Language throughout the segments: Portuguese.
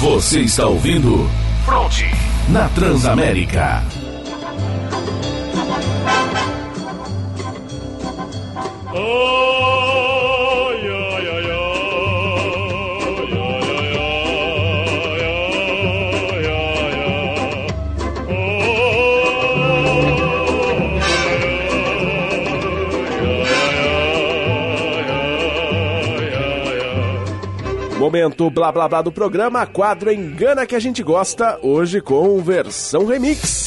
Você está ouvindo Fronte na Transamérica. Momento blá blá blá do programa, quadro Engana que a gente gosta, hoje com versão remix.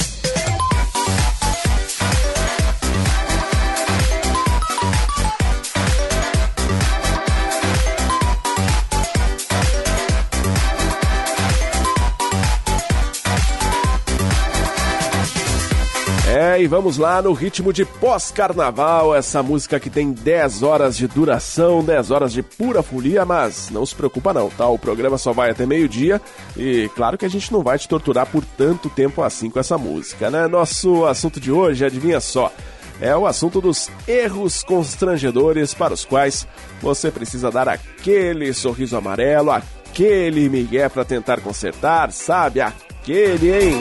E vamos lá no ritmo de pós-carnaval, essa música que tem 10 horas de duração, 10 horas de pura folia, mas não se preocupa não, tá? O programa só vai até meio-dia e claro que a gente não vai te torturar por tanto tempo assim com essa música, né? Nosso assunto de hoje, adivinha só, é o assunto dos erros constrangedores para os quais você precisa dar aquele sorriso amarelo, aquele migué para tentar consertar, sabe? Aquele, hein?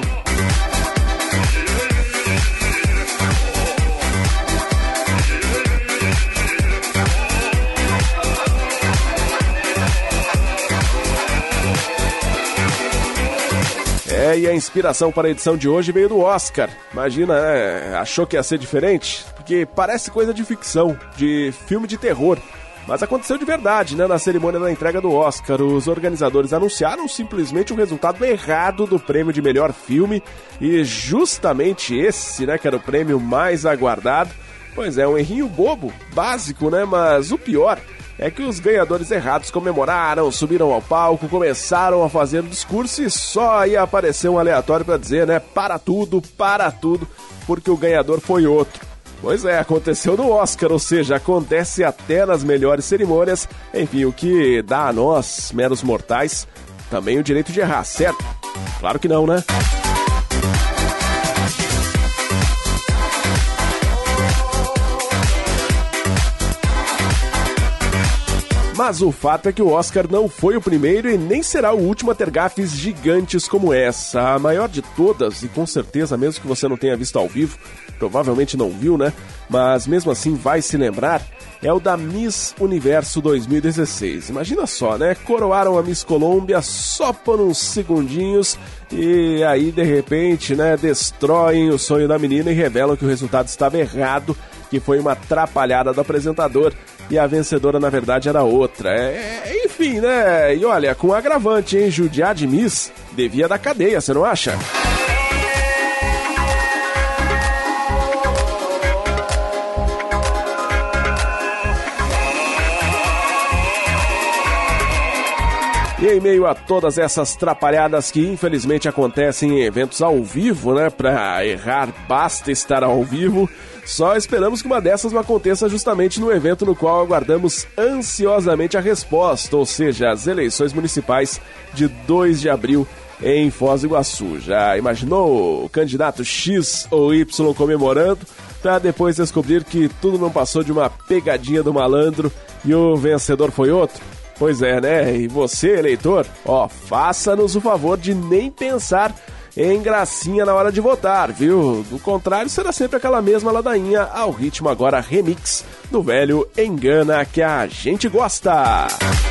E a inspiração para a edição de hoje veio do Oscar. Imagina, né? Achou que ia ser diferente? Porque parece coisa de ficção, de filme de terror. Mas aconteceu de verdade, né? Na cerimônia da entrega do Oscar, os organizadores anunciaram simplesmente o resultado errado do prêmio de melhor filme. E justamente esse, né, que era o prêmio mais aguardado. Pois é, um errinho bobo, básico, né? Mas o pior é que os ganhadores errados comemoraram, subiram ao palco, começaram a fazer o discurso e só aí apareceu um aleatório para dizer, né, para tudo, porque o ganhador foi outro. Pois é, aconteceu no Oscar, ou seja, acontece até nas melhores cerimônias, enfim, o que dá a nós, meros mortais, também o direito de errar, certo? Claro que não, né? Mas o fato é que o Oscar não foi o primeiro e nem será o último a ter gafes gigantes como essa. A maior de todas, e com certeza, mesmo que você não tenha visto ao vivo, provavelmente não viu, né? Mas mesmo assim vai se lembrar, é o da Miss Universo 2016. Imagina só, né? Coroaram a Miss Colômbia só por uns segundinhos e aí, de repente, né, destroem o sonho da menina e revelam que o resultado estava errado, que foi uma atrapalhada do apresentador e a vencedora, na verdade, era outra. Enfim, né? E olha, com agravante, hein? Judiar de Miss devia dar cadeia, você não acha? E em meio a todas essas trapalhadas que infelizmente acontecem em eventos ao vivo, né? Pra errar basta estar ao vivo. Só esperamos que uma dessas não aconteça justamente no evento no qual aguardamos ansiosamente a resposta, ou seja, as eleições municipais de 2 de abril em Foz do Iguaçu. Já imaginou o candidato X ou Y comemorando, pra depois descobrir que tudo não passou de uma pegadinha do malandro e o vencedor foi outro? Pois é, né? E você, eleitor, faça-nos o favor de nem pensar em gracinha na hora de votar, viu? Do contrário, será sempre aquela mesma ladainha ao ritmo agora remix do velho Engana que a gente gosta.